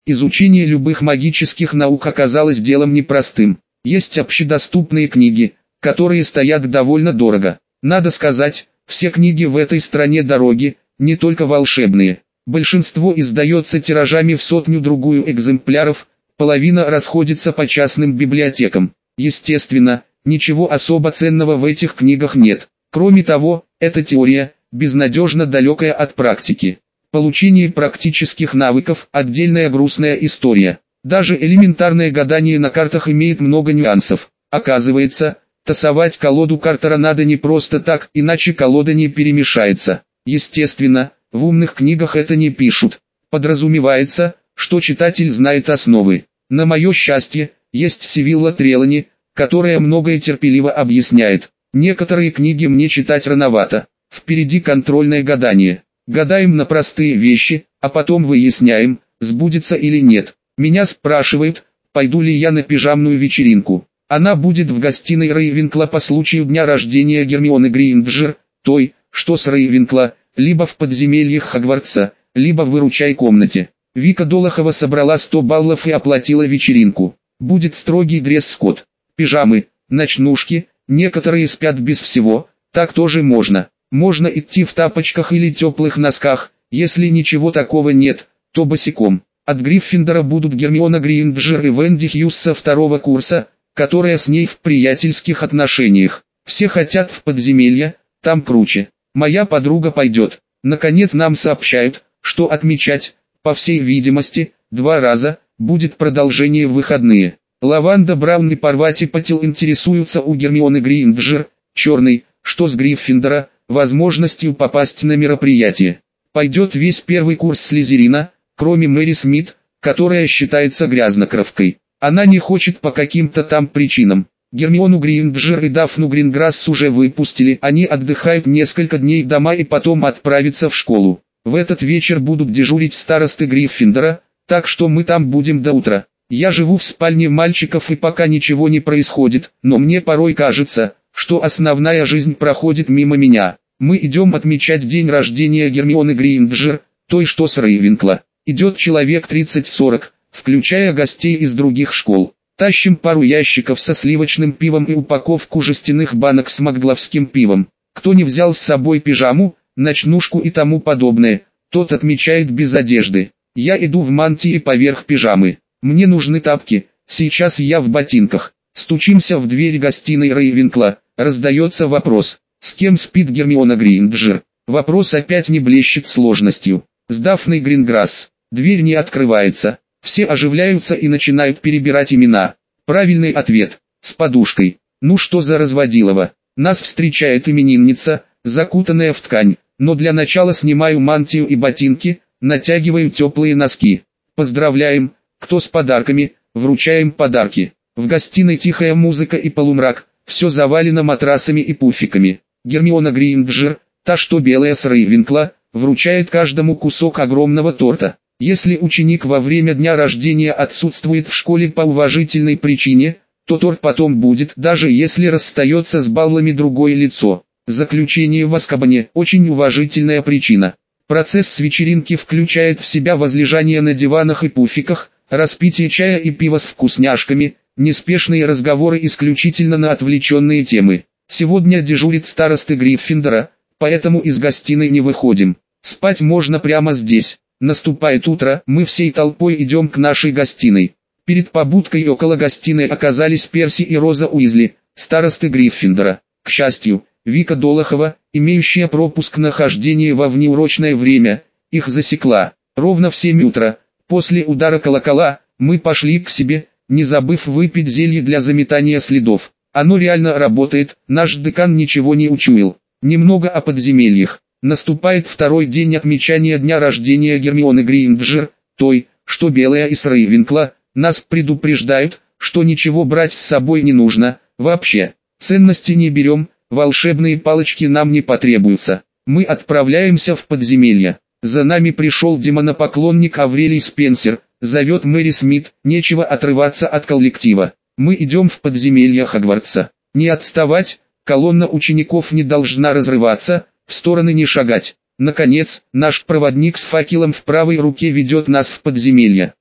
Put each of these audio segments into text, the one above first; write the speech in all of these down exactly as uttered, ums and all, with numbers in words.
Изучение любых магических наук оказалось делом непростым. Есть общедоступные книги, которые стоят довольно дорого. Надо сказать, все книги в этой стране дороги, не только волшебные. Большинство издается тиражами в сотню-другую экземпляров, половина расходится по частным библиотекам. Естественно, ничего особо ценного в этих книгах нет. Кроме того, это теория, безнадежно далекая от практики. Получение практических навыков – отдельная грустная история. Даже элементарное гадание на картах имеет много нюансов. Оказывается, тасовать колоду Картера надо не просто так, иначе колода не перемешается. Естественно, в умных книгах это не пишут. Подразумевается, что читатель знает основы. На мое счастье, есть Сивилла Трелани, которая многое терпеливо объясняет. Некоторые книги мне читать рановато. Впереди контрольное гадание. Гадаем на простые вещи, а потом выясняем, сбудется или нет. Меня спрашивают, пойду ли я на пижамную вечеринку. Она будет в гостиной Рейвенкла по случаю дня рождения Гермионы Грейнджер, той, что с Рейвенкла, либо в подземельях Хогвартса, либо в выручай комнате. Вика Долохова собрала сто баллов и оплатила вечеринку. Будет строгий дресс-код. Пижамы, ночнушки, некоторые спят без всего, так тоже можно. Можно идти в тапочках или теплых носках, если ничего такого нет, то босиком. От Гриффиндора будут Гермиона Грейнджер и Венди Хьюз со второго курса, которая с ней в приятельских отношениях. Все хотят в подземелье, там круче. Моя подруга пойдет. Наконец нам сообщают, что отмечать, по всей видимости, два раза, будет продолжение в выходные. Лаванда Браун и Парвати Патил интересуются у Гермионы Грейнджер, черный, что с Гриффиндора, возможностью попасть на мероприятие. Пойдет весь первый курс Слизерина, кроме Мэри Смит, которая считается грязнокровкой. Она не хочет по каким-то там причинам. Гермиону Грейнджер и Дафну Гринграсс уже выпустили, они отдыхают несколько дней дома и потом отправятся в школу. В этот вечер будут дежурить старосты Гриффиндора, так что мы там будем до утра. Я живу в спальне мальчиков и пока ничего не происходит, но мне порой кажется, что основная жизнь проходит мимо меня. Мы идем отмечать день рождения Гермионы Грейнджер, той что с Рейвенкла. Идет человек тридцать-сорок, включая гостей из других школ. Тащим пару ящиков со сливочным пивом и упаковку жестяных банок с магловским пивом. Кто не взял с собой пижаму, ночнушку и тому подобное, тот отмечает без одежды. Я иду в мантии поверх пижамы. Мне нужны тапки, сейчас я в ботинках. Стучимся в дверь гостиной Рейвенкла, раздается вопрос, с кем спит Гермиона Грейнджер. Вопрос опять не блещет сложностью. С Дафной Гринграсс. Дверь не открывается. Все оживляются и начинают перебирать имена. Правильный ответ. С подушкой. Ну что за разводилово. Нас встречает именинница, закутанная в ткань. Но для начала снимаю мантию и ботинки, натягиваю теплые носки. Поздравляем, кто с подарками, вручаем подарки. В гостиной тихая музыка и полумрак, все завалено матрасами и пуфиками. Гермиона Грейнджер, та что белая с Рейвенкла, вручает каждому кусок огромного торта. Если ученик во время дня рождения отсутствует в школе по уважительной причине, то торт потом будет, даже если расстается с баллами другое лицо. Заключение в Азкабане – очень уважительная причина. Процесс с вечеринки включает в себя возлежание на диванах и пуфиках, распитие чая и пива с вкусняшками, неспешные разговоры исключительно на отвлеченные темы. Сегодня дежурит старосты Гриффиндора, поэтому из гостиной не выходим. Спать можно прямо здесь. Наступает утро, мы всей толпой идем к нашей гостиной. Перед побудкой около гостиной оказались Перси и Роза Уизли, старосты Гриффиндора. К счастью, Вика Долохова, имеющая пропуск на хождение во внеурочное время, их засекла. Ровно в семь утра, после удара колокола, мы пошли к себе, не забыв выпить зелье для заметания следов. Оно реально работает, наш декан ничего не учуял. Немного о подземельях. Наступает второй день отмечания дня рождения Гермионы Грейнджер, той, что белая из Рейвенкла. Нас предупреждают, что ничего брать с собой не нужно, вообще. Ценности не берем, волшебные палочки нам не потребуются. Мы отправляемся в подземелье. За нами пришел демонопоклонник Аврелий Спенсер, зовет Мэри Смит, нечего отрываться от коллектива. Мы идем в подземелье Хогвартса. Не отставать, колонна учеников не должна разрываться, в стороны не шагать. Наконец, наш проводник с факелом в правой руке ведет нас в подземелье.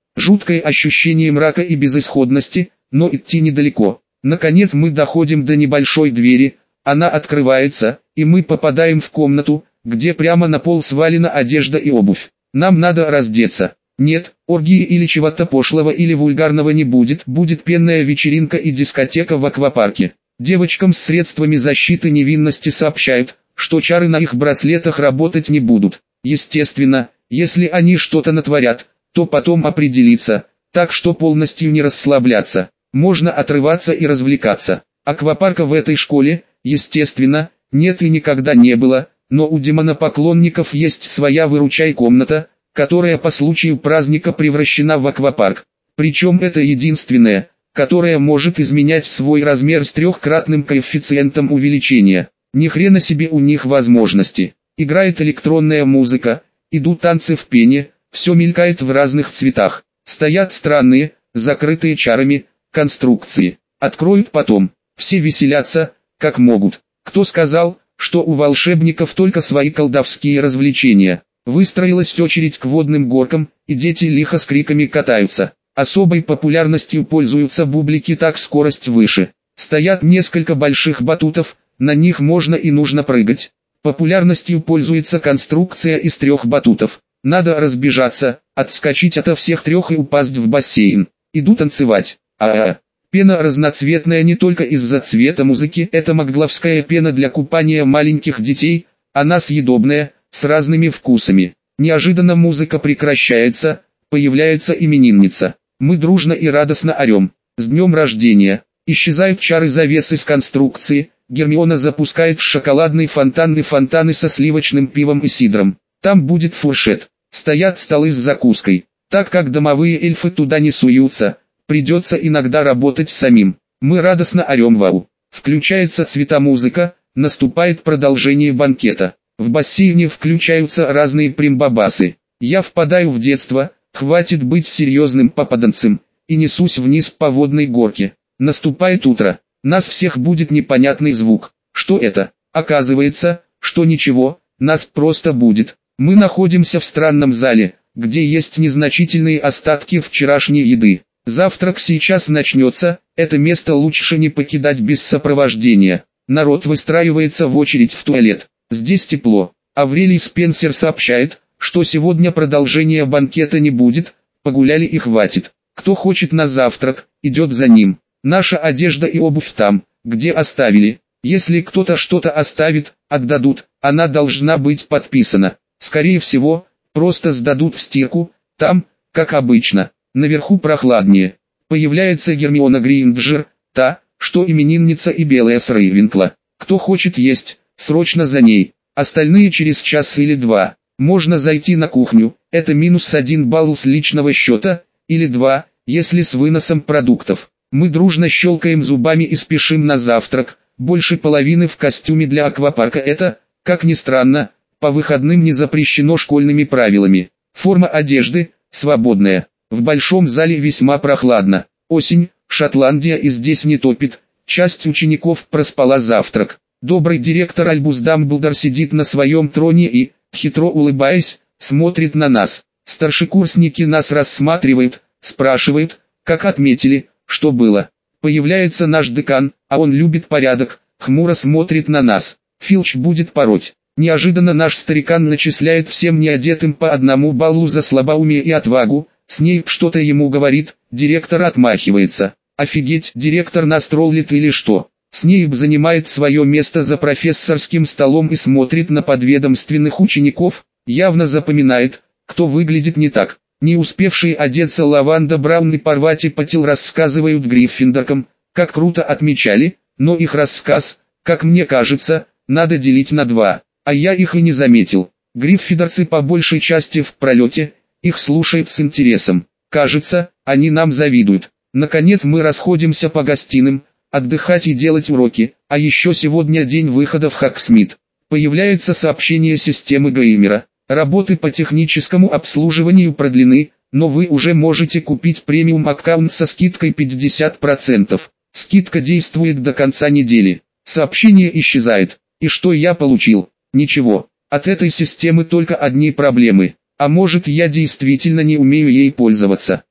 Жуткое ощущение мрака и безысходности, но идти недалеко. Наконец мы доходим до небольшой двери, она открывается, и мы попадаем в комнату, где прямо на пол свалена одежда и обувь. Нам надо раздеться. Нет, оргии или чего-то пошлого или вульгарного не будет, будет пенная вечеринка и дискотека в аквапарке. Девочкам с средствами защиты невинности сообщают, что чары на их браслетах работать не будут. Естественно, если они что-то натворят, то потом определиться, так что полностью не расслабляться. Можно отрываться и развлекаться. Аквапарка в этой школе, естественно, нет и никогда не было, но у демонопоклонников есть своя выручай-комната, которая по случаю праздника превращена в аквапарк. Причем это единственная, которая может изменять свой размер с трехкратным коэффициентом увеличения. Ни хрена себе у них возможности. Играет электронная музыка, идут танцы в пене, все мелькает в разных цветах. Стоят странные, закрытые чарами, конструкции. Откроют потом. Все веселятся, как могут. Кто сказал, что у волшебников только свои колдовские развлечения? Выстроилась очередь к водным горкам, и дети лихо с криками катаются. Особой популярностью пользуются бублики, так скорость выше. Стоят несколько больших батутов, на них можно и нужно прыгать. Популярностью пользуется конструкция из трех батутов. Надо разбежаться, отскочить ото всех трех и упасть в бассейн. Иду танцевать. А-а-а. Пена разноцветная не только из-за цвета музыки, это магловская пена для купания маленьких детей, она съедобная, с разными вкусами. Неожиданно музыка прекращается, появляется именинница. Мы дружно и радостно орем. С днем рождения! Исчезают чары завесы с конструкции, Гермиона запускает в шоколадный фонтан фонтаны со сливочным пивом и сидром. Там будет фуршет. Стоят столы с закуской. Так как домовые эльфы туда не суются, придется иногда работать самим. Мы радостно орем вау. Включается цветомузыка, наступает продолжение банкета. В бассейне включаются разные примбабасы. Я впадаю в детство, хватит быть серьезным попаданцем, и несусь вниз по водной горке. Наступает утро. Нас всех будет непонятный звук. Что это? Оказывается, что ничего, нас просто будет. Мы находимся в странном зале, где есть незначительные остатки вчерашней еды. Завтрак сейчас начнется, это место лучше не покидать без сопровождения. Народ выстраивается в очередь в туалет. Здесь тепло. Аврелий Спенсер сообщает, что сегодня продолжения банкета не будет, погуляли и хватит. Кто хочет на завтрак, идет за ним. Наша одежда и обувь там, где оставили. Если кто-то что-то оставит, отдадут, она должна быть подписана. Скорее всего, просто сдадут в стирку, там, как обычно. Наверху прохладнее. Появляется Гермиона Грейнджер, та, что именинница, и белая с Рейвенкла. Кто хочет есть, срочно за ней. Остальные через час или два. Можно зайти на кухню, это минус один балл с личного счета, или два, если с выносом продуктов. Мы дружно щелкаем зубами и спешим на завтрак. Больше половины в костюме для аквапарка, это, как ни странно, по выходным не запрещено школьными правилами. Форма одежды свободная. В большом зале весьма прохладно. Осень, Шотландия, и здесь не топит. Часть учеников проспала завтрак. Добрый директор Альбус Дамблдор сидит на своем троне и, хитро улыбаясь, смотрит на нас. Старшекурсники нас рассматривают, спрашивают, как отметили, что было. Появляется наш декан, а он любит порядок, хмуро смотрит на нас. Филч будет пороть. Неожиданно наш старикан начисляет всем неодетым по одному баллу за слабоумие и отвагу. Снейп что-то ему говорит, директор отмахивается. Офигеть, директор нас троллит или что? Снейп занимает свое место за профессорским столом и смотрит на подведомственных учеников, явно запоминает, кто выглядит не так. Не успевшие одеться Лаванда Браун и Парвати Патил рассказывают Гриффиндоркам, как круто отмечали, но их рассказ, как мне кажется, надо делить на два, а я их и не заметил. Гриффиндорцы по большей части в пролете, их слушают с интересом. Кажется, они нам завидуют. Наконец мы расходимся по гостиным, отдыхать и делать уроки, а еще сегодня день выхода в Хогсмит. Появляется сообщение системы Геймера. Работы по техническому обслуживанию продлены, но вы уже можете купить премиум аккаунт со скидкой пятьдесят процентов. Скидка действует до конца недели. Сообщение исчезает. И что я получил? Ничего. От этой системы только одни проблемы. А может, я действительно не умею ей пользоваться.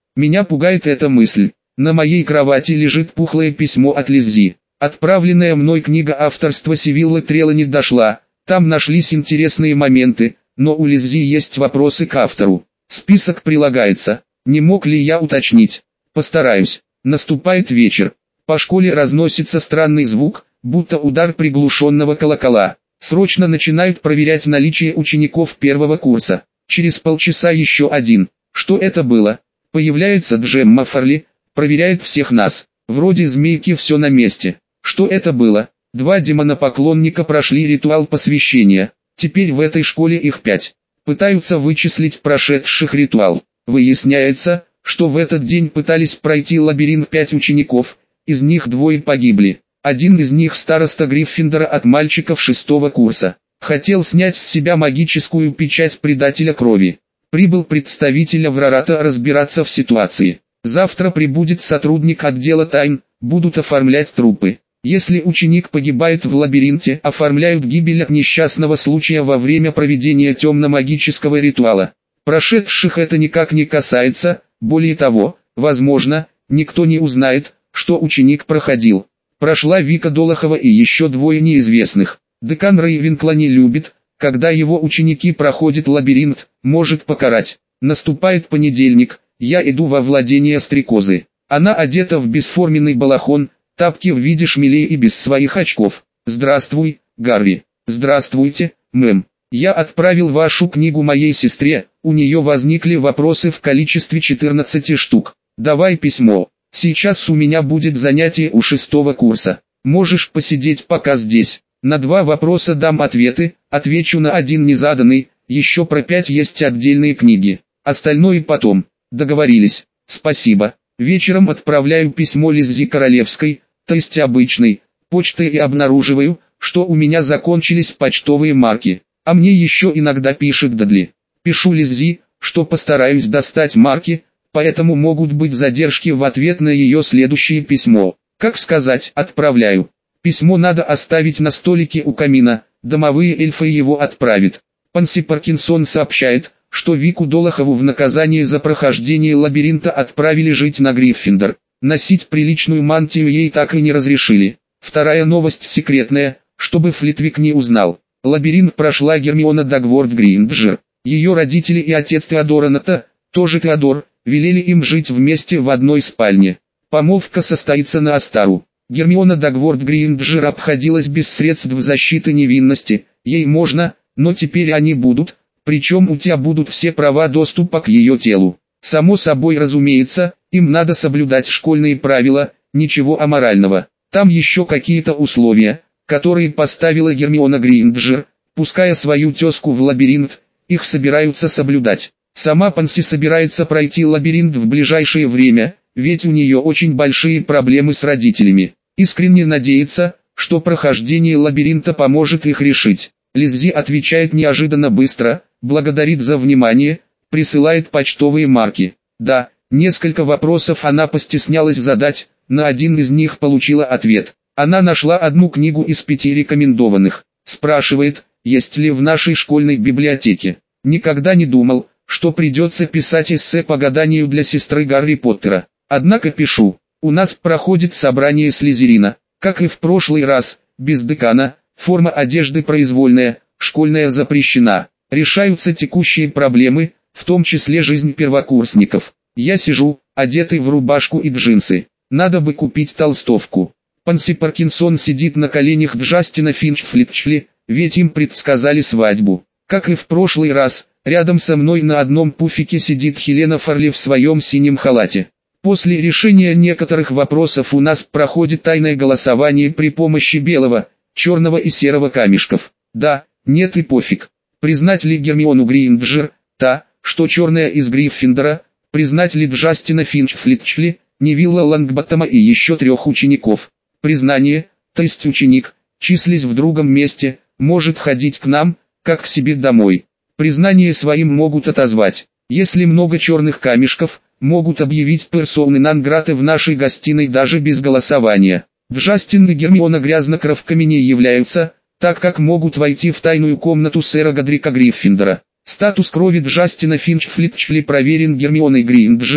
Меня пугает эта мысль. На моей кровати лежит пухлое письмо от Лиззи. Отправленная мной книга авторства Сивиллы Трелани дошла. Там нашлись интересные моменты, но у Лиззи есть вопросы к автору. Список прилагается. Не мог ли я уточнить? Постараюсь. Наступает вечер. По школе разносится странный звук, будто удар приглушенного колокола. Срочно начинают проверять наличие учеников первого курса. Через полчаса еще один. Что это было? Появляется Джемма Фарли, проверяет всех нас. Вроде змейки все на месте. Что это было? Два демонопоклонника прошли ритуал посвящения. Теперь в этой школе их пять. Пытаются вычислить прошедших ритуал. Выясняется, что в этот день пытались пройти лабиринт пять учеников, из них двое погибли. Один из них староста Гриффиндора от мальчиков шестого курса. Хотел снять с себя магическую печать предателя крови. Прибыл представитель Аврората разбираться в ситуации. Завтра прибудет сотрудник отдела тайн, будут оформлять трупы. Если ученик погибает в лабиринте, оформляют гибель от несчастного случая во время проведения темно-магического ритуала. Прошедших это никак не касается, более того, возможно, никто не узнает, что ученик проходил. Прошла Вика Долохова и еще двое неизвестных. Декан Рейвенкла не любит, когда его ученики проходят лабиринт, может покарать. Наступает понедельник, я иду во владение стрекозы. Она одета в бесформенный балахон, тапки в виде шмелей и без своих очков. «Здравствуй, Гарри». «Здравствуйте, мэм. Я отправил вашу книгу моей сестре, у нее возникли вопросы в количестве четырнадцати штук. Давай письмо. Сейчас у меня будет занятие у шестого курса. Можешь посидеть пока здесь. На два вопроса дам ответы, отвечу на один незаданный, еще про пять есть отдельные книги. Остальное потом. Договорились. Спасибо. Вечером отправляю письмо Лиззи Королевской, то есть обычной, почтой и обнаруживаю, что у меня закончились почтовые марки. А мне еще иногда пишет Дадли. Пишу Лиззи, что постараюсь достать марки, поэтому могут быть задержки в ответ на ее следующее письмо. Как сказать, отправляю. Письмо надо оставить на столике у камина, домовые эльфы его отправят. Панси Паркинсон сообщает, что Вику Долохову в наказание за прохождение лабиринта отправили жить на Гриффиндор. Носить приличную мантию ей так и не разрешили. Вторая новость секретная, чтобы Флитвик не узнал. Лабиринт прошла Гермиона Дагворт Грейнджер. Ее родители и отец Теодора Ната, тоже Теодор, велели им жить вместе в одной спальне. Помолвка состоится на Астару. Гермиона Дагворт Грейнджер обходилась без средств защиты невинности, ей можно, но теперь они будут, причем у тебя будут все права доступа к ее телу. Само собой разумеется, им надо соблюдать школьные правила, ничего аморального. Там еще какие-то условия, которые поставила Гермиона Грейнджер, пуская свою тезку в лабиринт, их собираются соблюдать. Сама Панси собирается пройти лабиринт в ближайшее время, ведь у нее очень большие проблемы с родителями. Искренне надеется, что прохождение лабиринта поможет их решить. Лиззи отвечает неожиданно быстро, благодарит за внимание, присылает почтовые марки. Да, несколько вопросов она постеснялась задать, на один из них получила ответ. Она нашла одну книгу из пяти рекомендованных. Спрашивает, есть ли в нашей школьной библиотеке. Никогда не думал, что придется писать эссе по гаданию для сестры Гарри Поттера. Однако пишу. У нас проходит собрание Слизерина. Как и в прошлый раз, без декана, форма одежды произвольная, школьная запрещена. Решаются текущие проблемы, в том числе жизнь первокурсников. Я сижу, одетый в рубашку и джинсы. Надо бы купить толстовку. Панси Паркинсон сидит на коленях Джастина Финч-Флитчли, ведь им предсказали свадьбу. Как и в прошлый раз, рядом со мной на одном пуфике сидит Хелена Фарли в своем синем халате. После решения некоторых вопросов у нас проходит тайное голосование при помощи белого, черного и серого камешков. Да, нет и пофиг. Признать ли Гермиону Грейнджер, та, что черная из Гриффиндора, признать ли Джастина Финч-Флитчли, Невилла Лонгботтома и еще трех учеников. Признание, то есть ученик, числясь в другом месте, может ходить к нам, как к себе домой. Признание своим могут отозвать. Если много черных камешков, могут объявить персоны нон-грата в нашей гостиной даже без голосования. Джастин и Гермиона грязнокровками не являются, так как могут войти в тайную комнату сэра Годрика Гриффиндора. Статус крови Джастина Финч-Флитчли проверен Гермионой Грейнджер,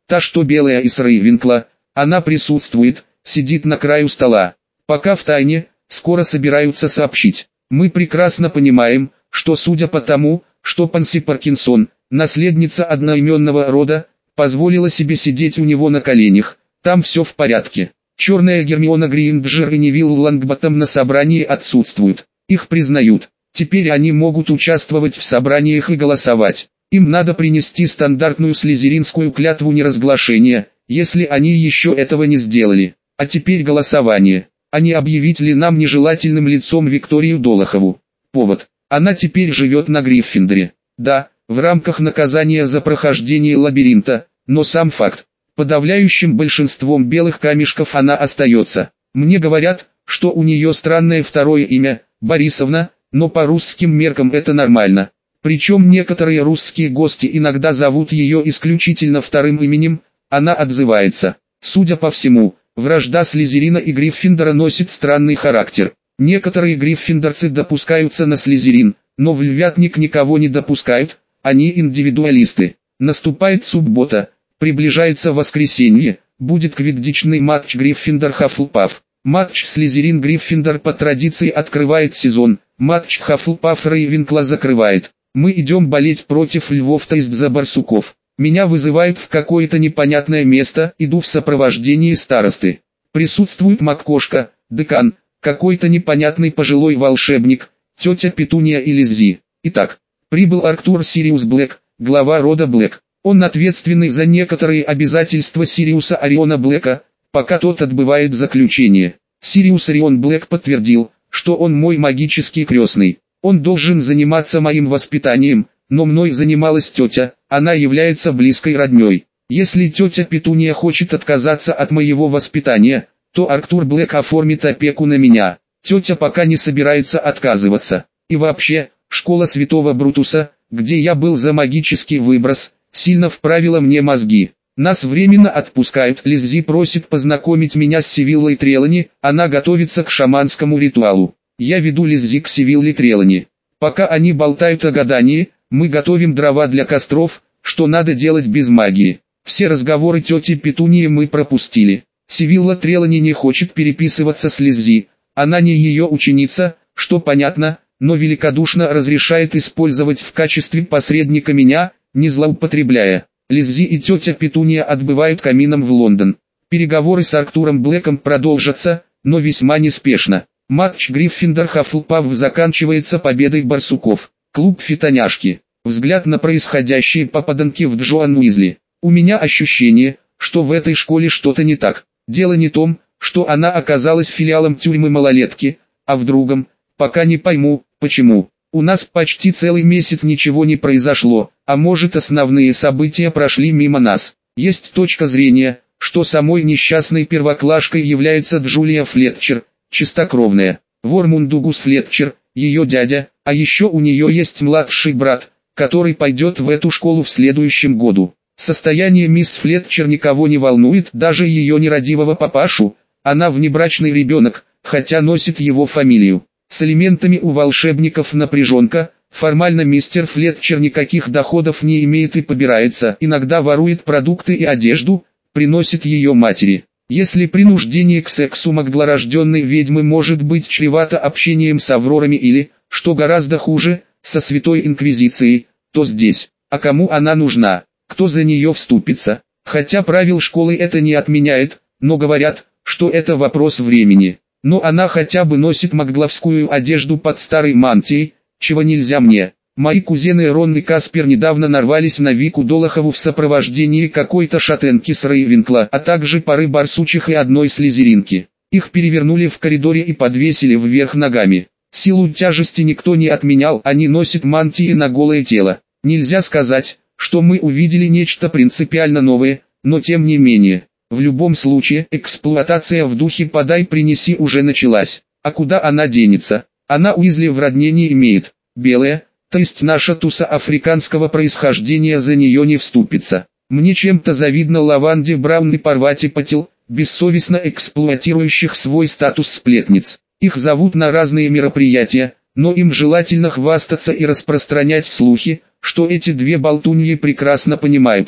Та, что белая из Рейвенкла, она присутствует, сидит на краю стола. Пока в тайне, скоро собираются сообщить. Мы прекрасно понимаем, что судя по тому, что Панси Паркинсон, наследница одноименного рода, позволила себе сидеть у него на коленях, там все в порядке. Черная Гермиона Грейнджер и Невилл Лонгботтом на собрании отсутствуют. Их признают. Теперь они могут участвовать в собраниях и голосовать. Им надо принести стандартную слизеринскую клятву неразглашения, если они еще этого не сделали. А теперь голосование. А не объявить ли нам нежелательным лицом Викторию Долохову? Повод. Она теперь живет на Гриффиндоре. Да, в рамках наказания за прохождение лабиринта, но сам факт. Подавляющим большинством белых камешков она остается. Мне говорят, что у нее странное второе имя, Борисовна, но по русским меркам это нормально. Причем некоторые русские гости иногда зовут ее исключительно вторым именем, она отзывается. Судя по всему, вражда Слизерина и Гриффиндора носит странный характер. Некоторые гриффиндорцы допускаются на Слизерин, но в Львятник никого не допускают, они индивидуалисты. Наступает суббота. Приближается воскресенье, будет квиддичный матч Гриффиндор-Хаффлпафф. Матч Слизерин-Гриффиндор по традиции открывает сезон, матч Хаффлпафф-Рейвенкла закрывает. Мы идем болеть против львов, то есть за барсуков. Меня вызывают в какое-то непонятное место, иду в сопровождении старосты. Присутствует Маккошка, декан, какой-то непонятный пожилой волшебник, тетя Петуния и Лиззи. Итак, прибыл Арктур Сириус Блэк, глава рода Блэк. Он ответственный за некоторые обязательства Сириуса Ориона Блэка, пока тот отбывает заключение. Сириус Орион Блэк подтвердил, что он мой магический крестный. Он должен заниматься моим воспитанием, но мной занималась тетя, она является близкой родней. Если тетя Петуния хочет отказаться от моего воспитания, то Арктур Блэк оформит опеку на меня. Тетя пока не собирается отказываться. И вообще, школа Святого Брутуса, где я был за магический выброс, сильно вправила мне мозги. Нас временно отпускают. Лиззи просит познакомить меня с Сивиллой Трелани, она готовится к шаманскому ритуалу. Я веду Лиззи к Сивилле Трелани. Пока они болтают о гадании, мы готовим дрова для костров, что надо делать без магии. Все разговоры тети Петунии мы пропустили. Сивилла Трелани не хочет переписываться с Лиззи, она не ее ученица, что понятно, но великодушно разрешает использовать в качестве посредника меня, не злоупотребляя. Лиззи и тетя Петуния отбывают камином в Лондон. Переговоры с Арктуром Блэком продолжатся, но весьма неспешно. Матч Гриффиндор-Хаффлпафф заканчивается победой барсуков. Клуб Фитоняшки. Взгляд на происходящие попаданки в Джоан Уизли. У меня ощущение, что в этой школе что-то не так. Дело не в том, что она оказалась филиалом тюрьмы малолетки, а в другом, пока не пойму, почему. У нас почти целый месяц ничего не произошло, а может основные события прошли мимо нас. Есть точка зрения, что самой несчастной первоклашкой является Джулия Флетчер, чистокровная. Вормундугус Флетчер, ее дядя, а еще у нее есть младший брат, который пойдет в эту школу в следующем году. Состояние мисс Флетчер никого не волнует, даже ее нерадивого папашу, она внебрачный ребенок, хотя носит его фамилию. С элементами у волшебников напряженка, формально мистер Флетчер никаких доходов не имеет и побирается, иногда ворует продукты и одежду, приносит ее матери. Если принуждение к сексу могдлорожденной ведьмы может быть чревато общением с Аврорами или, что гораздо хуже, со Святой Инквизицией, то здесь, а кому она нужна, кто за нее вступится, хотя правил школы это не отменяет, но говорят, что это вопрос времени. Но она хотя бы носит магдловскую одежду под старой мантией, чего нельзя мне. Мои кузены Рон и Каспер недавно нарвались на Вику Долохову в сопровождении какой-то шатенки с Рейвенкла, а также пары барсучих и одной слизеринки. Их перевернули в коридоре и подвесили вверх ногами. Силу тяжести никто не отменял, они носят мантии на голое тело. Нельзя сказать, что мы увидели нечто принципиально новое, но тем не менее. В любом случае, эксплуатация в духе «подай-принеси» уже началась. А куда она денется? Она Уизли в родне не имеет. Белая, то есть наша туса африканского происхождения за нее не вступится. Мне чем-то завидно Лаванде Браун и Парвати Патил, бессовестно эксплуатирующих свой статус сплетниц. Их зовут на разные мероприятия, но им желательно хвастаться и распространять слухи, что эти две болтуньи прекрасно понимают,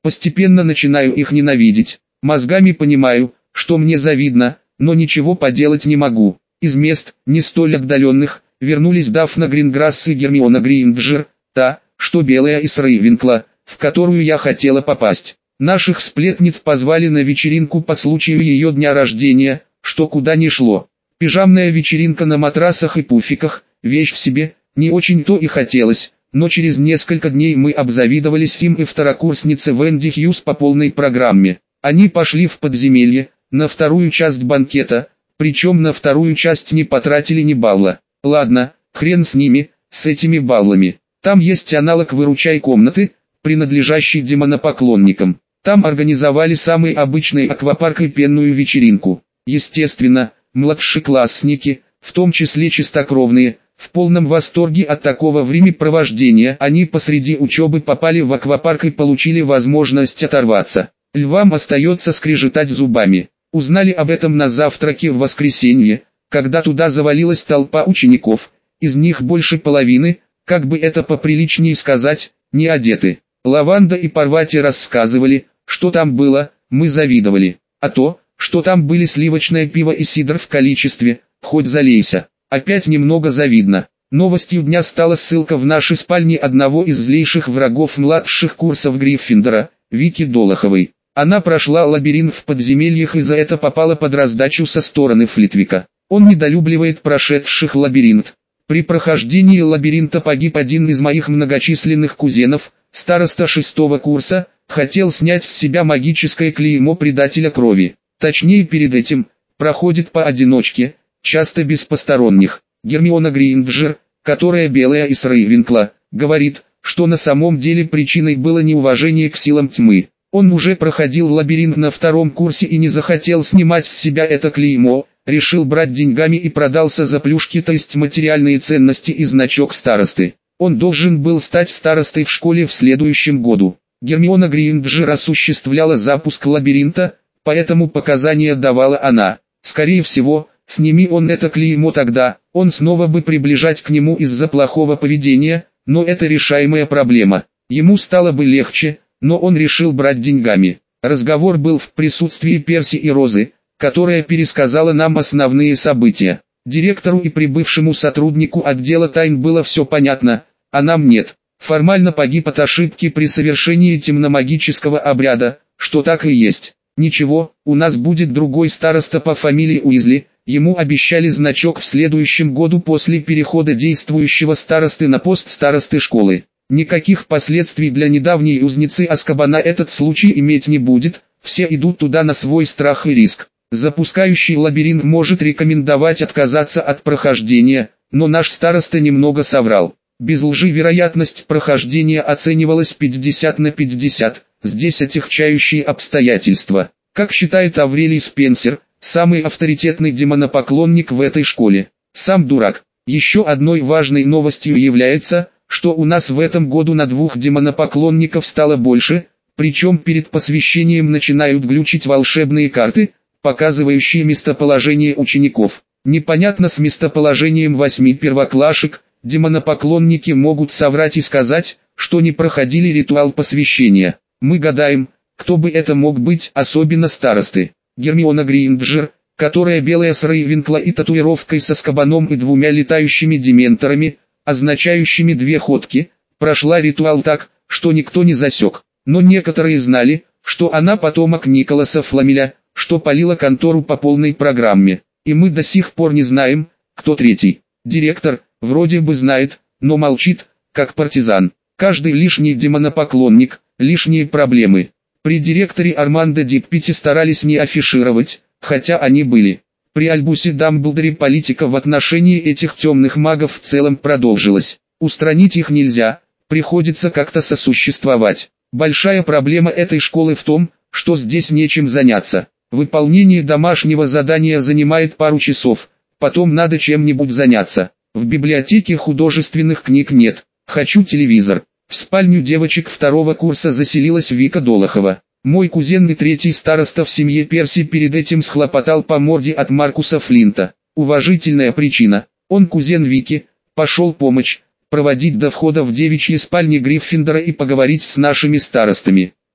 Постепенно начинаю их ненавидеть. Мозгами понимаю, что мне завидно, но ничего поделать не могу. Из мест, не столь отдаленных, вернулись Дафна Гринграсс и Гермиона Грейнджер, та, что белая из Рейвенкла, в которую я хотела попасть. Наших сплетниц позвали на вечеринку по случаю ее дня рождения, что куда ни шло. Пижамная вечеринка на матрасах и пуфиках, вещь в себе, не очень-то и хотелось, но через несколько дней мы обзавидовались им и второкурснице Венди Хьюз по полной программе. Они пошли в подземелье, на вторую часть банкета, причем на вторую часть не потратили ни балла. Ладно, хрен с ними, с этими баллами. Там есть аналог «Выручай» комнаты, принадлежащий демонопоклонникам. Там организовали самый обычный аквапарк и пенную вечеринку. Естественно, младшеклассники, в том числе чистокровные, в полном восторге от такого времяпровождения, они посреди учебы попали в аквапарк и получили возможность оторваться. Львам остается скрежетать зубами. Узнали об этом на завтраке в воскресенье, когда туда завалилась толпа учеников, из них больше половины, как бы это поприличнее сказать, не одеты. Лаванда и Парвати рассказывали, что там было, мы завидовали. А то, что там были сливочное пиво и сидр в количестве, хоть залейся. Опять немного завидно. Новостью дня стала ссылка в наши спальни одного из злейших врагов младших курсов Гриффиндора, Вики Долоховой. Она прошла лабиринт в подземельях и за это попала под раздачу со стороны Флитвика. Он недолюбливает прошедших лабиринт. При прохождении лабиринта погиб один из моих многочисленных кузенов, староста шестого курса, хотел снять с себя магическое клеймо предателя крови. Точнее, перед этим, проходит поодиночке, часто без посторонних. Гермиона Грейнджер, которая белая из Рейвенкла, говорит, что на самом деле причиной было неуважение к силам тьмы. Он уже проходил лабиринт на втором курсе и не захотел снимать с себя это клеймо, решил брать деньгами и продался за плюшки, то есть материальные ценности и значок старосты. Он должен был стать старостой в школе в следующем году. Гермиона Грейнджер осуществляла запуск лабиринта, поэтому показания давала она. Скорее всего, сними он это клеймо тогда, он снова бы приближать к нему из-за плохого поведения, но это решаемая проблема. Ему стало бы легче, но он решил брать деньгами. Разговор был в присутствии Перси и Розы, которая пересказала нам основные события. Директору и прибывшему сотруднику отдела тайн было все понятно, а нам нет. Формально погиб от ошибки при совершении темномагического обряда, что так и есть. Ничего, у нас будет другой староста по фамилии Уизли, ему обещали значок в следующем году после перехода действующего старосты на пост старосты школы. Никаких последствий для недавней узницы Азкабана этот случай иметь не будет, все идут туда на свой страх и риск. Запускающий лабиринт может рекомендовать отказаться от прохождения, но наш староста немного соврал. Без лжи вероятность прохождения оценивалась пятьдесят на пятьдесят, здесь отягчающие обстоятельства. Как считает Аврелий Спенсер, самый авторитетный демонопоклонник в этой школе. Сам дурак. Еще одной важной новостью является, что у нас в этом году на двух демонопоклонников стало больше, причем перед посвящением начинают глючить волшебные карты, показывающие местоположение учеников. Непонятно с местоположением восьми первоклашек, демонопоклонники могут соврать и сказать, что не проходили ритуал посвящения. Мы гадаем, кто бы это мог быть, особенно старосты. Гермиона Грейнджер, которая белая с Рейвенкла и татуировкой со Азкабаном и двумя летающими дементорами, означающими две ходки, прошла ритуал так, что никто не засек. Но некоторые знали, что она потомок Николаса Фламеля, что палила контору по полной программе. И мы до сих пор не знаем, кто третий. Директор, вроде бы знает, но молчит, как партизан. Каждый лишний демонопоклонник, лишние проблемы. При директоре Армандо Диппити старались не афишировать, хотя они были. При Альбусе Дамблдоре политика в отношении этих темных магов в целом продолжилась. Устранить их нельзя, приходится как-то сосуществовать. Большая проблема этой школы в том, что здесь нечем заняться. Выполнение домашнего задания занимает пару часов, потом надо чем-нибудь заняться. В библиотеке художественных книг нет. Хочу телевизор. В спальню девочек второго курса заселилась Вика Долохова. Мой кузен и третий староста в семье Перси перед этим схлопотал по морде от Маркуса Флинта. Уважительная причина. Он кузен Вики, пошел помочь, проводить до входа в девичьи спальни Гриффиндора и поговорить с нашими старостами.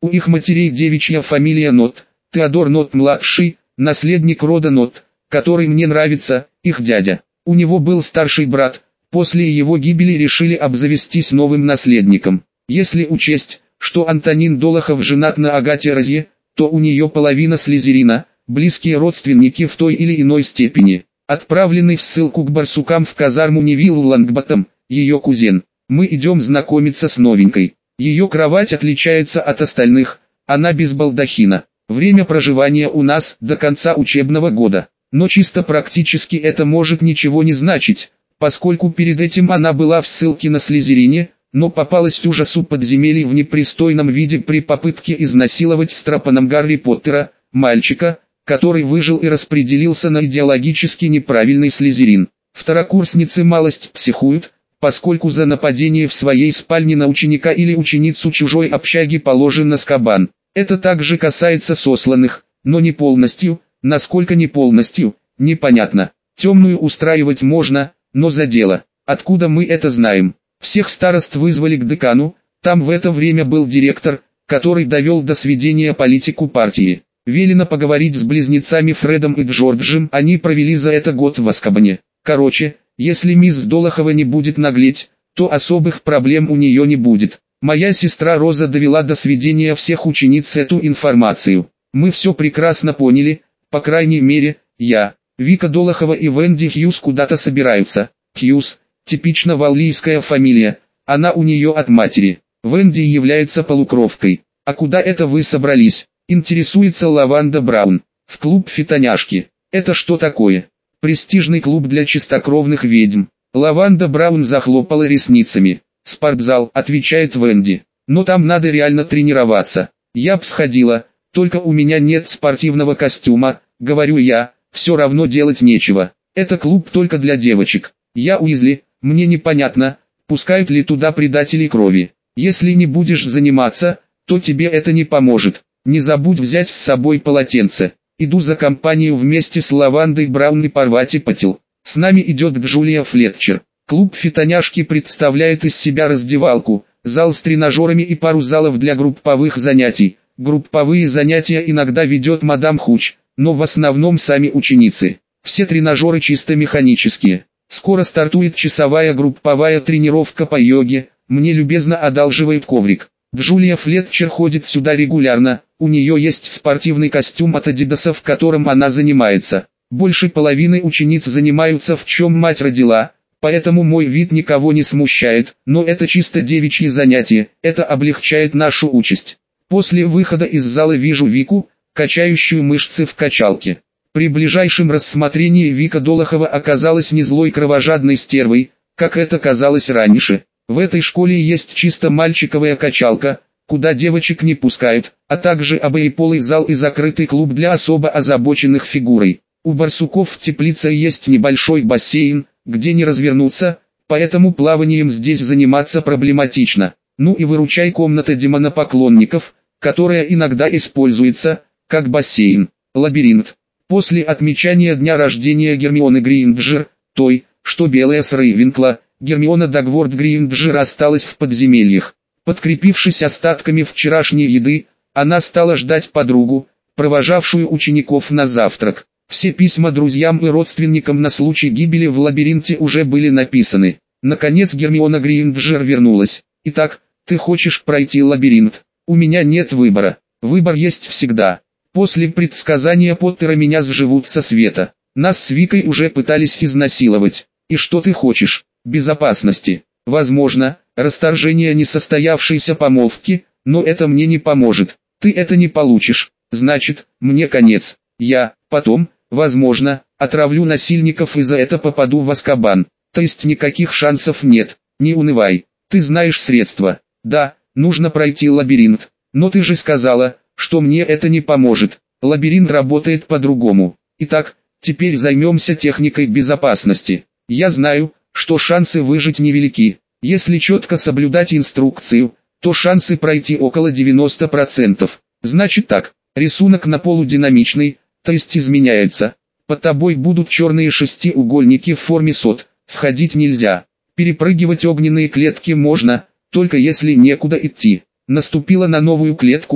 У их матерей девичья фамилия Нот, Теодор Нот-младший, наследник рода Нот, который мне нравится, их дядя. У него был старший брат, после его гибели решили обзавестись новым наследником. Если учесть, что Антонин Долохов женат на Агате Розье, то у нее половина слизерина, близкие родственники в той или иной степени. Отправленный в ссылку к барсукам в казарму Невилл Лангботтом, ее кузен. Мы идем знакомиться с новенькой. Ее кровать отличается от остальных, она без балдахина. Время проживания у нас до конца учебного года. Но чисто практически это может ничего не значить, поскольку перед этим она была в ссылке на Слизерине, но попалась ужасу подземелий в непристойном виде при попытке изнасиловать Страпаном Гарри Поттера, мальчика, который выжил и распределился на идеологически неправильный Слизерин. Второкурсницы малость психуют, поскольку за нападение в своей спальне на ученика или ученицу чужой общаги положен Азкабан. Это также касается сосланных, но не полностью, насколько не полностью, непонятно. Темную устраивать можно, но за дело. Откуда мы это знаем? Всех старост вызвали к декану, там в это время был директор, который довел до сведения политику партии. Велено поговорить с близнецами Фредом и Джорджем, они провели за это год в Азкабане. Короче, если мисс Долохова не будет наглеть, то особых проблем у нее не будет. Моя сестра Роза довела до сведения всех учениц эту информацию. Мы все прекрасно поняли, по крайней мере, я. Вика Долохова и Венди Хьюз куда-то собираются. Хьюз, типично валлийская фамилия, она у нее от матери. Венди является полукровкой. А куда это вы собрались? Интересуется Лаванда Браун. В клуб Фитоняшки. Это что такое? Престижный клуб для чистокровных ведьм. Лаванда Браун захлопала ресницами. «Спортзал», отвечает Венди. «Но там надо реально тренироваться. Я б сходила, только у меня нет спортивного костюма», говорю я, все равно делать нечего. Это клуб только для девочек. Я Уизли, мне непонятно, пускают ли туда предателей крови. Если не будешь заниматься, то тебе это не поможет. Не забудь взять с собой полотенце. Иду за компанию вместе с Лавандой Браун и Парвати Патил. С нами идет Джулия Флетчер. Клуб Фитоняшки представляет из себя раздевалку, зал с тренажерами и пару залов для групповых занятий. Групповые занятия иногда ведет мадам Хуч, но в основном сами ученицы. Все тренажеры чисто механические. Скоро стартует часовая групповая тренировка по йоге, мне любезно одалживает коврик. Джулия Флетчер ходит сюда регулярно, у нее есть спортивный костюм от Адидаса, в котором она занимается. Больше половины учениц занимаются в чем мать родила. Поэтому мой вид никого не смущает, но это чисто девичьи занятия, это облегчает нашу участь. После выхода из зала вижу Вику, качающую мышцы в качалке. При ближайшем рассмотрении Вика Долохова оказалась не злой кровожадной стервой, как это казалось раньше. В этой школе есть чисто мальчиковая качалка, куда девочек не пускают, а также обоеполый зал и закрытый клуб для особо озабоченных фигурой. У барсуков в теплице есть небольшой бассейн, где не развернуться, поэтому плаванием здесь заниматься проблематично. Ну и выручай комната демонопоклонников, которая иногда используется, как бассейн. Лабиринт. После отмечания дня рождения Гермионы Грейнджер, той, что белая с Рейвенкла, Гермиона Дагворт Грейнджер осталась в подземельях. Подкрепившись остатками вчерашней еды, она стала ждать подругу, провожавшую учеников на завтрак. Все письма друзьям и родственникам на случай гибели в лабиринте уже были написаны. Наконец Гермиона Грейнджер вернулась. «Итак, ты хочешь пройти лабиринт? У меня нет выбора. Выбор есть всегда. После предсказания Поттера меня сживут со света. Нас с Викой уже пытались изнасиловать. И что ты хочешь? Безопасности. Возможно, расторжение несостоявшейся помолвки, но это мне не поможет. Ты это не получишь. Значит, мне конец. Я, потом, возможно, отравлю насильников и за это попаду в Азкабан. То есть никаких шансов нет. Не унывай. Ты знаешь средства. Да, нужно пройти лабиринт. Но ты же сказала, что мне это не поможет. Лабиринт работает по-другому. Итак, теперь займемся техникой безопасности. Я знаю, что шансы выжить невелики. Если четко соблюдать инструкцию, то шансы пройти около девяноста процентов. Значит так, рисунок на полу динамичный, то есть изменяется. Под тобой будут черные шестиугольники в форме сот, сходить нельзя. Перепрыгивать огненные клетки можно, только если некуда идти. Наступила на новую клетку,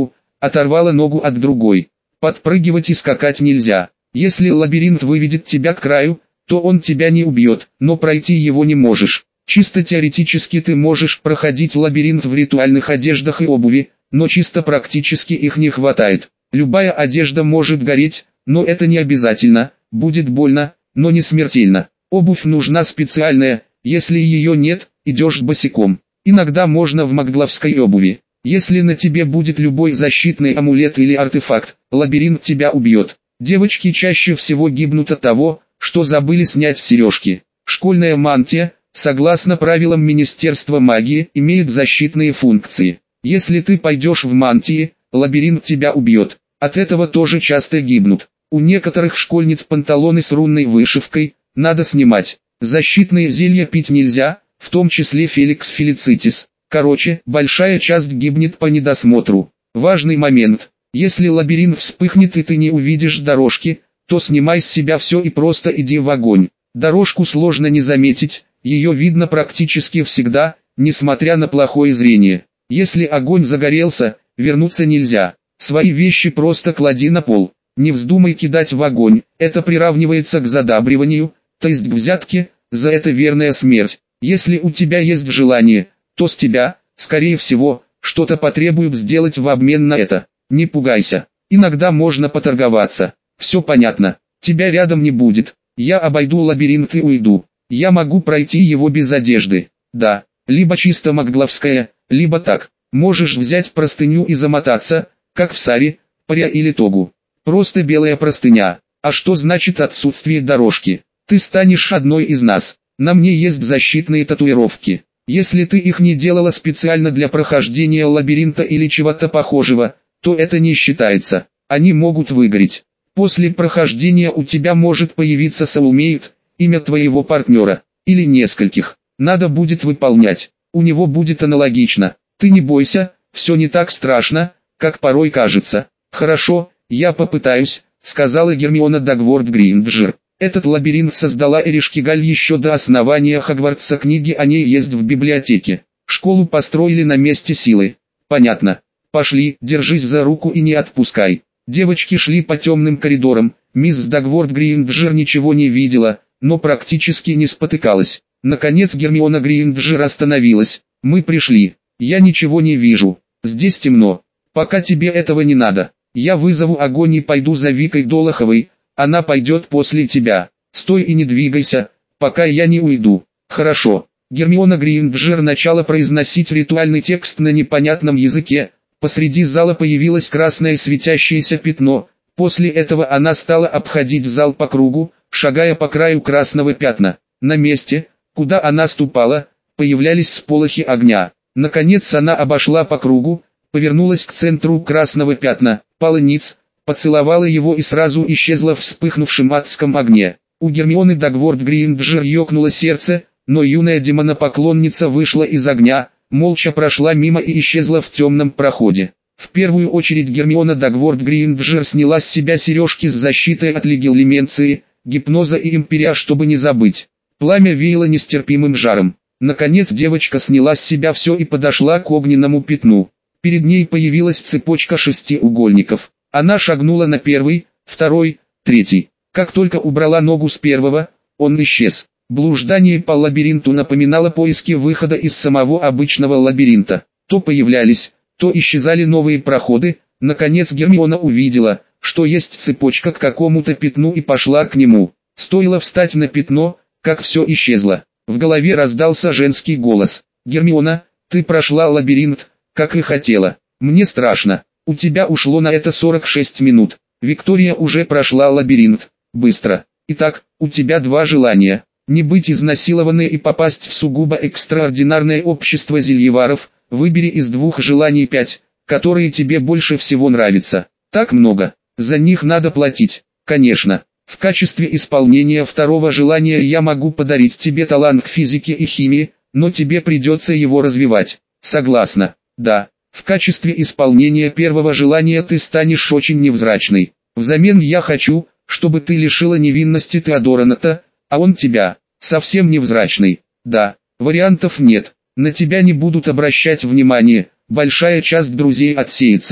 оторвала ногу от другой. Подпрыгивать и скакать нельзя. Если лабиринт выведет тебя к краю, то он тебя не убьет, но пройти его не можешь. Чисто теоретически ты можешь проходить лабиринт в ритуальных одеждах и обуви, но чисто практически их не хватает. Любая одежда может гореть, но это не обязательно, будет больно, но не смертельно. Обувь нужна специальная, если ее нет, идешь босиком. Иногда можно в магловской обуви. Если на тебе будет любой защитный амулет или артефакт, лабиринт тебя убьет. Девочки чаще всего гибнут от того, что забыли снять сережки. Школьная мантия, согласно правилам Министерства магии, имеет защитные функции. Если ты пойдешь в мантии, лабиринт тебя убьет. От этого тоже часто гибнут. У некоторых школьниц панталоны с рунной вышивкой, надо снимать. Защитные зелья пить нельзя, в том числе Феликс Фелицитис. Короче, большая часть гибнет по недосмотру. Важный момент. Если лабиринт вспыхнет и ты не увидишь дорожки, то снимай с себя все и просто иди в огонь. Дорожку сложно не заметить, ее видно практически всегда, несмотря на плохое зрение. Если огонь загорелся, вернуться нельзя. Свои вещи просто клади на пол. Не вздумай кидать в огонь, это приравнивается к задабриванию, то есть к взятке, за это верная смерть. Если у тебя есть желание, то с тебя, скорее всего, что-то потребуют сделать в обмен на это. Не пугайся, иногда можно поторговаться. Все понятно, тебя рядом не будет, я обойду лабиринт и уйду. Я могу пройти его без одежды, да, либо чисто магловская, либо так. Можешь взять простыню и замотаться, как в саре, паря или тогу. Просто белая простыня. А что значит отсутствие дорожки? Ты станешь одной из нас. На мне есть защитные татуировки. Если ты их не делала специально для прохождения лабиринта или чего-то похожего, то это не считается. Они могут выгореть. После прохождения у тебя может появиться soulmate, имя твоего партнера, или нескольких. Надо будет выполнять. У него будет аналогично. Ты не бойся, все не так страшно, как порой кажется. Хорошо, я попытаюсь, сказала Гермиона Дагворт Грейнджер. Этот лабиринт создала Эришкигаль еще до основания Хогвартса, книги о ней есть в библиотеке. Школу построили на месте силы. Понятно. Пошли, держись за руку и не отпускай. Девочки шли по темным коридорам, мисс Дагворт Грейнджер ничего не видела, но практически не спотыкалась. Наконец Гермиона Грейнджер остановилась. Мы пришли. Я ничего не вижу. Здесь темно. Пока тебе этого не надо. Я вызову огонь и пойду за Викой Долоховой. Она пойдет после тебя. Стой и не двигайся, пока я не уйду. Хорошо. Гермиона Грейнджер начала произносить ритуальный текст на непонятном языке. Посреди зала появилось красное светящееся пятно. После этого она стала обходить зал по кругу, шагая по краю красного пятна. На месте, куда она ступала, появлялись всполохи огня. Наконец она обошла по кругу, повернулась к центру красного пятна, пала ниц, поцеловала его и сразу исчезла в вспыхнувшем адском огне. У Гермионы Дагворт Грейнджер ёкнуло сердце, но юная демонопоклонница вышла из огня, молча прошла мимо и исчезла в темном проходе. В первую очередь Гермиона Дагворт Грейнджер сняла с себя сережки с защитой от легилименции, гипноза и империя, чтобы не забыть. Пламя веяло нестерпимым жаром. Наконец девочка сняла с себя все и подошла к огненному пятну. Перед ней появилась цепочка шестиугольников. Она шагнула на первый, второй, третий. Как только убрала ногу с первого, он исчез. Блуждание по лабиринту напоминало поиски выхода из самого обычного лабиринта. То появлялись, то исчезали новые проходы. Наконец Гермиона увидела, что есть цепочка к какому-то пятну и пошла к нему. Стоило встать на пятно, как все исчезло. В голове раздался женский голос. «Гермиона, ты прошла лабиринт, как и хотела. Мне страшно. У тебя ушло на это сорок шесть минут. Виктория уже прошла лабиринт. Быстро. Итак, у тебя два желания. Не быть изнасилованной и попасть в сугубо экстраординарное общество зельеваров. Выбери из двух желаний пять, которые тебе больше всего нравятся. Так много. За них надо платить. Конечно. В качестве исполнения второго желания я могу подарить тебе талант к физике и химии, но тебе придется его развивать. Согласна? Да. В качестве исполнения первого желания ты станешь очень невзрачной. Взамен я хочу, чтобы ты лишила невинности Теодора Ната, а он тебя. Совсем невзрачный. Да. Вариантов нет. На тебя не будут обращать внимания, большая часть друзей отсеется.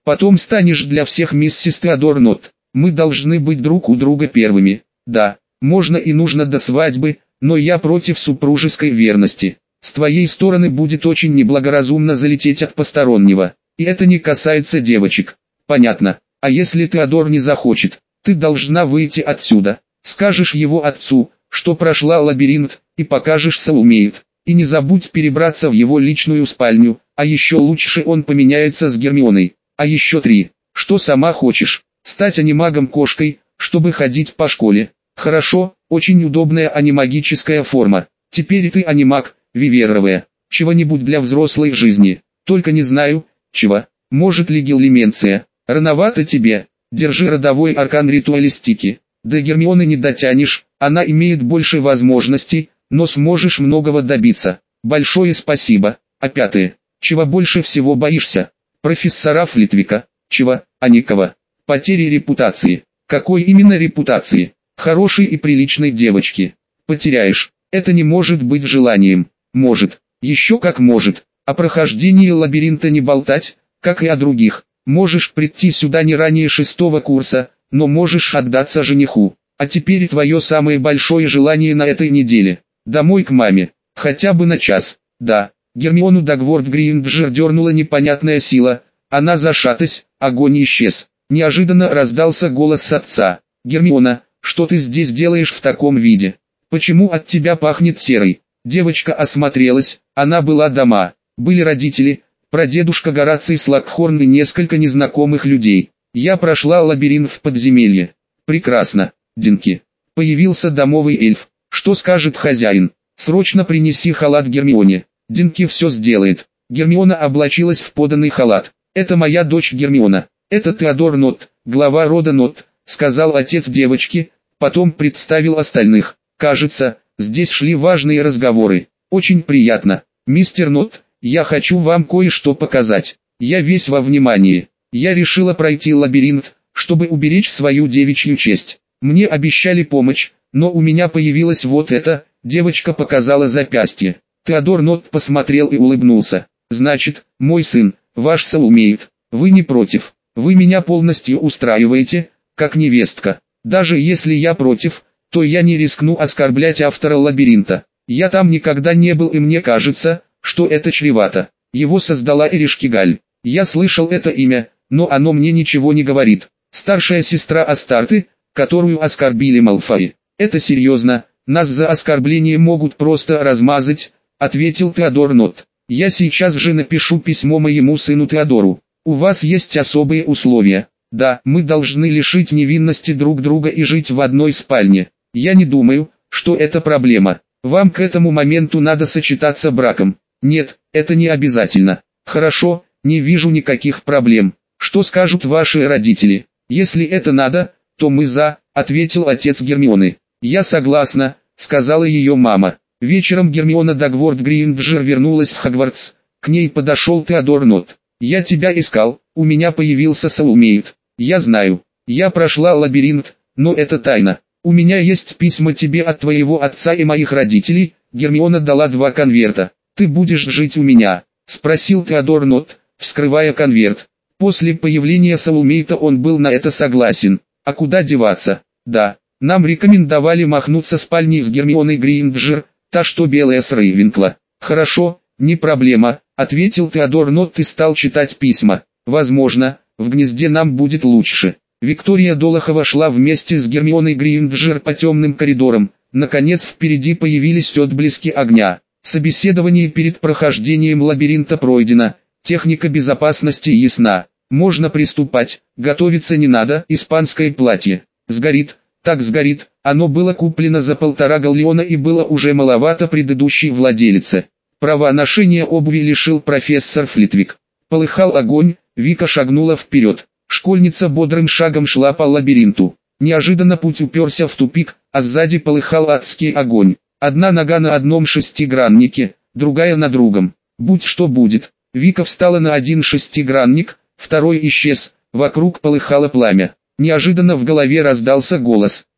Потом станешь для всех миссис Теодор Нотт. Мы должны быть друг у друга первыми. Да, можно и нужно до свадьбы, но я против супружеской верности. С твоей стороны будет очень неблагоразумно залететь от постороннего. И это не касается девочек. Понятно. А если Теодор не захочет, ты должна выйти отсюда. Скажешь его отцу, что прошла лабиринт, и покажешься умеет. И не забудь перебраться в его личную спальню, а еще лучше он поменяется с Гермионой. А еще три. Что сама хочешь? Стать анимагом-кошкой, чтобы ходить по школе. Хорошо, очень удобная анимагическая форма. Теперь ты анимаг, виверовая. Чего-нибудь для взрослой жизни. Только не знаю, чего. Может ли геллименция? Рановато тебе. Держи родовой аркан ритуалистики. До Гермионы не дотянешь, она имеет больше возможностей, но сможешь многого добиться. Большое спасибо. А пятое. Чего больше всего боишься? Профессора Флитвика. Чего, а никого. Потери репутации. Какой именно репутации? Хорошей и приличной девочки. Потеряешь. Это не может быть желанием. Может. Еще как может. О прохождении лабиринта не болтать, как и о других. Можешь прийти сюда не ранее шестого курса, но можешь отдаться жениху. А теперь твое самое большое желание на этой неделе. Домой к маме. Хотя бы на час. Да. Гермиону Дагворт Гринджер дернула непонятная сила. Она зашаталась, огонь исчез. Неожиданно раздался голос отца. «Гермиона, что ты здесь делаешь в таком виде? Почему от тебя пахнет серой?» Девочка осмотрелась, она была дома. Были родители, прадедушка Гораций Слакхорн и несколько незнакомых людей. Я прошла лабиринт в подземелье. Прекрасно, Динки. Появился домовый эльф. Что скажет хозяин? Срочно принеси халат Гермионе. Динки все сделает. Гермиона облачилась в поданный халат. Это моя дочь Гермиона. Это Теодор Нотт, глава рода Нотт, сказал отец девочки, потом представил остальных. Кажется, здесь шли важные разговоры. Очень приятно. Мистер Нотт, я хочу вам кое-что показать. Я весь во внимании. Я решила пройти лабиринт, чтобы уберечь свою девичью честь. Мне обещали помощь, но у меня появилось вот это. Девочка показала запястье. Теодор Нотт посмотрел и улыбнулся. Значит, мой сын, ваш соумеет. Вы не против. Вы меня полностью устраиваете, как невестка. Даже если я против, то я не рискну оскорблять автора лабиринта. Я там никогда не был и мне кажется, что это чревато. Его создала Эришкигаль. Я слышал это имя, но оно мне ничего не говорит. Старшая сестра Астарты, которую оскорбили Малфой. Это серьезно, нас за оскорбление могут просто размазать, ответил Теодор Нотт. Я сейчас же напишу письмо моему сыну Теодору. У вас есть особые условия. Да, мы должны лишить невинности друг друга и жить в одной спальне. Я не думаю, что это проблема. Вам к этому моменту надо сочетаться браком. Нет, это не обязательно. Хорошо, не вижу никаких проблем. Что скажут ваши родители? Если это надо, то мы за, ответил отец Гермионы. Я согласна, сказала ее мама. Вечером Гермиона Дагворт Гринджер вернулась в Хогвартс. К ней подошел Теодор Нотт. «Я тебя искал, у меня появился соумеет. Я знаю, я прошла лабиринт, но это тайна. У меня есть письма тебе от твоего отца и моих родителей». Гермиона дала два конверта. «Ты будешь жить у меня?» — спросил Теодор Нотт, вскрывая конверт. После появления соумейта он был на это согласен. А куда деваться? Да, нам рекомендовали махнуться спальней с Гермионой Гринджер, та что белая с Рейвенкла. Хорошо, не проблема, ответил Теодор Нотт и стал читать письма. Возможно, в гнезде нам будет лучше. Виктория Долохова шла вместе с Гермионой Гринджер по темным коридорам. Наконец впереди появились отблески огня. Собеседование перед прохождением лабиринта пройдено. Техника безопасности ясна. Можно приступать, готовиться не надо. Испанское платье. Сгорит, так сгорит. Оно было куплено за полтора галлеона и было уже маловато предыдущей владелице. Права ношения обуви лишил профессор Флитвик. Полыхал огонь, Вика шагнула вперед. Школьница бодрым шагом шла по лабиринту. Неожиданно путь уперся в тупик, а сзади полыхал адский огонь. Одна нога на одном шестиграннике, другая на другом. Будь что будет. Вика встала на один шестигранник, второй исчез, вокруг полыхало пламя. Неожиданно в голове раздался голос.